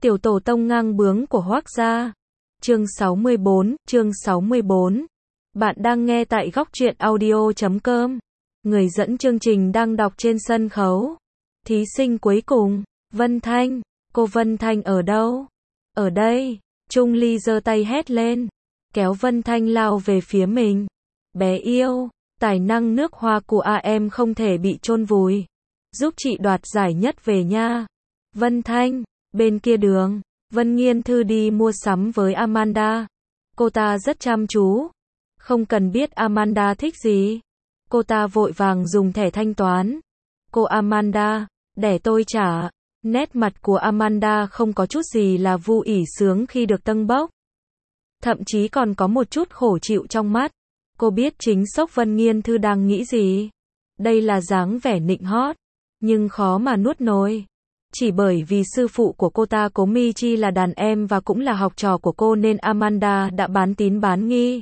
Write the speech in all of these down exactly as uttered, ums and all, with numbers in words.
Tiểu tổ tông ngang bướng của Hoác gia. Chương sáu mươi bốn, chương sáu mươi bốn. Bạn đang nghe tại góc truyện audio chấm com. Người dẫn chương trình đang đọc trên sân khấu. Thí sinh cuối cùng, Vân Thanh. Cô Vân Thanh ở đâu? Ở đây. Trung Ly giơ tay hét lên, kéo Vân Thanh lao về phía mình. Bé yêu, tài năng nước hoa của a em không thể bị chôn vùi. Giúp chị đoạt giải nhất về nha. Vân Thanh, bên kia đường, Vân Nghiên Thư đi mua sắm với Amanda. Cô ta rất chăm chú. Không cần biết Amanda thích gì. Cô ta vội vàng dùng thẻ thanh toán. Cô Amanda, để tôi trả. Nét mặt của Amanda không có chút gì là vui ỉ sướng khi được tâng bốc. Thậm chí còn có một chút khổ chịu trong mắt. Cô biết chính sốc Vân Nghiên Thư đang nghĩ gì. Đây là dáng vẻ nịnh hót, nhưng khó mà nuốt nổi. Chỉ bởi vì sư phụ của cô ta Cố Mi Chi là đàn em và cũng là học trò của cô nên Amanda đã bán tín bán nghi.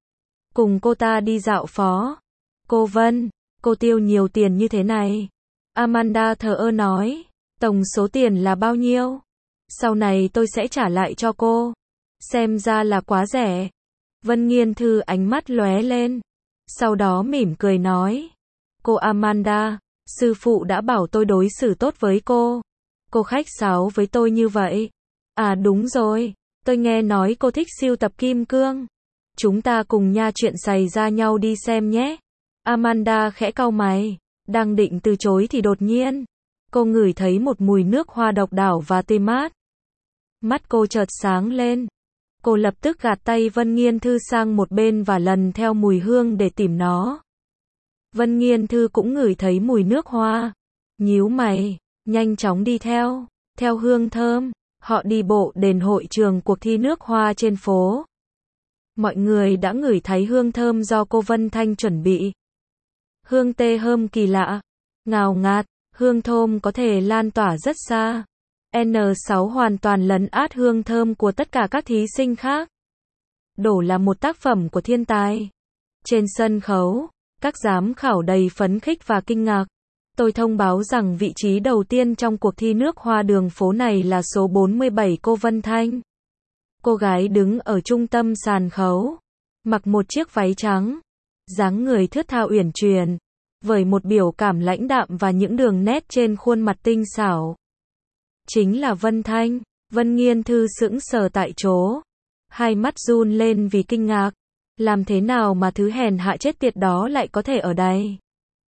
Cùng cô ta đi dạo phố. Cô Vân, cô tiêu nhiều tiền như thế này. Amanda thờ ơ nói, tổng số tiền là bao nhiêu? Sau này tôi sẽ trả lại cho cô. Xem ra là quá rẻ. Vân Nghiên Thư ánh mắt lóe lên. Sau đó mỉm cười nói, cô Amanda, sư phụ đã bảo tôi đối xử tốt với cô. Cô khách sáo với tôi như vậy. À đúng rồi, tôi nghe nói cô thích sưu tập kim cương. Chúng ta cùng nha chuyện xảy ra nhau đi xem nhé. Amanda khẽ cau mày, đang định từ chối thì đột nhiên, cô ngửi thấy một mùi nước hoa độc đáo và tươi mát. Mắt cô chợt sáng lên. Cô lập tức gạt tay Vân Nghiên Thư sang một bên và lần theo mùi hương để tìm nó. Vân Nghiên Thư cũng ngửi thấy mùi nước hoa. Nhíu mày, nhanh chóng đi theo. Theo hương thơm, họ đi bộ đến hội trường cuộc thi nước hoa trên phố. Mọi người đã ngửi thấy hương thơm do cô Vân Thanh chuẩn bị. Hương tê thơm kỳ lạ, ngào ngạt, hương thơm có thể lan tỏa rất xa. N sáu hoàn toàn lấn át hương thơm của tất cả các thí sinh khác. Đổ là một tác phẩm của thiên tài. Trên sân khấu, các giám khảo đầy phấn khích và kinh ngạc. Tôi thông báo rằng vị trí đầu tiên trong cuộc thi nước hoa đường phố này là số bốn mươi bảy cô Vân Thanh. Cô gái đứng ở trung tâm sàn khấu, mặc một chiếc váy trắng, dáng người thướt tha uyển chuyển, với một biểu cảm lãnh đạm và những đường nét trên khuôn mặt tinh xảo. Chính là Vân Thanh. Vân Nghiên Thư sững sờ tại chỗ, hai mắt run lên vì kinh ngạc. Làm thế nào mà thứ hèn hạ chết tiệt đó lại có thể ở đây?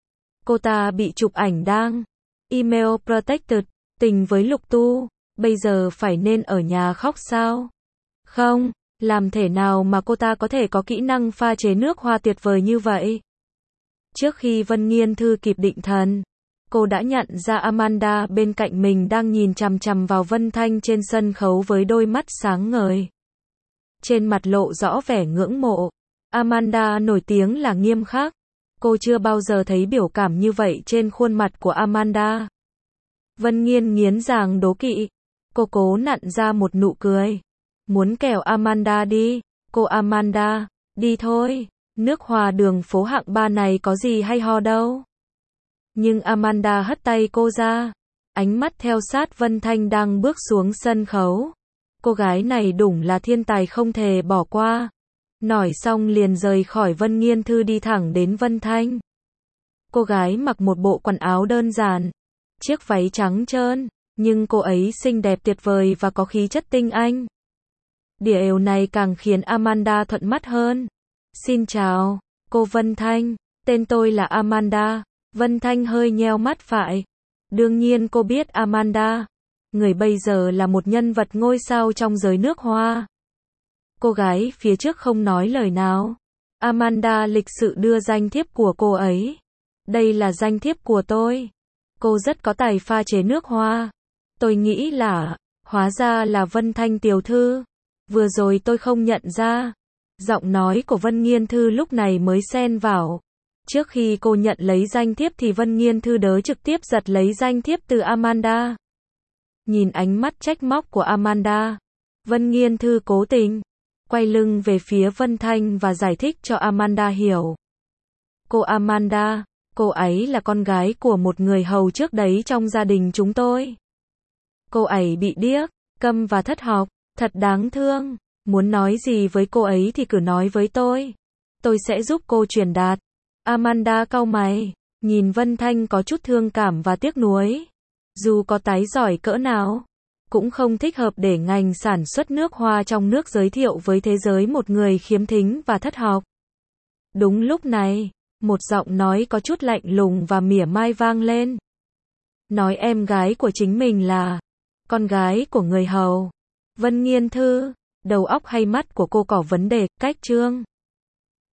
Cô ta bị chụp ảnh đang email protected, tình với Lục Tu, bây giờ phải nên ở nhà khóc sao? Không, làm thế nào mà cô ta có thể có kỹ năng pha chế nước hoa tuyệt vời như vậy? Trước khi Vân Nghiên Thư kịp định thần, cô đã nhận ra Amanda bên cạnh mình đang nhìn chằm chằm vào Vân Thanh trên sân khấu với đôi mắt sáng ngời. Trên mặt lộ rõ vẻ ngưỡng mộ. Amanda nổi tiếng là nghiêm khắc. Cô chưa bao giờ thấy biểu cảm như vậy trên khuôn mặt của Amanda. Vân Nghiên nghiến răng đố kỵ. Cô cố nặn ra một nụ cười. Muốn kẻo Amanda đi. Cô Amanda, đi thôi. Nước hoa đường phố hạng ba này có gì hay ho đâu. Nhưng Amanda hất tay cô ra. Ánh mắt theo sát Vân Thanh đang bước xuống sân khấu. Cô gái này đúng là thiên tài không thể bỏ qua. Nói xong liền rời khỏi Vân Nghiên Thư đi thẳng đến Vân Thanh. Cô gái mặc một bộ quần áo đơn giản, chiếc váy trắng trơn, nhưng cô ấy xinh đẹp tuyệt vời và có khí chất tinh anh. Điều này càng khiến Amanda thuận mắt hơn. Xin chào, cô Vân Thanh, tên tôi là Amanda. Vân Thanh hơi nheo mắt phải. Đương nhiên cô biết Amanda. Người bây giờ là một nhân vật ngôi sao trong giới nước hoa. Cô gái phía trước không nói lời nào. Amanda lịch sự đưa danh thiếp của cô ấy. Đây là danh thiếp của tôi. Cô rất có tài pha chế nước hoa. Tôi nghĩ là, hóa ra là Vân Thanh tiểu thư. Vừa rồi tôi không nhận ra. Giọng nói của Vân Nghiên Thư lúc này mới xen vào. Trước khi cô nhận lấy danh thiếp thì Vân Nghiên Thư đớ trực tiếp giật lấy danh thiếp từ Amanda. Nhìn ánh mắt trách móc của Amanda, Vân Nghiên Thư cố tình quay lưng về phía Vân Thanh và giải thích cho Amanda hiểu. Cô Amanda, cô ấy là con gái của một người hầu trước đấy trong gia đình chúng tôi. Cô ấy bị điếc, câm và thất học, thật đáng thương. Muốn nói gì với cô ấy thì cứ nói với tôi. Tôi sẽ giúp cô truyền đạt. Amanda cau mày, nhìn Vân Thanh có chút thương cảm và tiếc nuối. Dù có tái giỏi cỡ nào, cũng không thích hợp để ngành sản xuất nước hoa trong nước giới thiệu với thế giới một người khiếm thính và thất học. Đúng lúc này, một giọng nói có chút lạnh lùng và mỉa mai vang lên. Nói em gái của chính mình là con gái của người hầu. Vân Nghiên Thư, đầu óc hay mắt của cô có vấn đề, cách trương.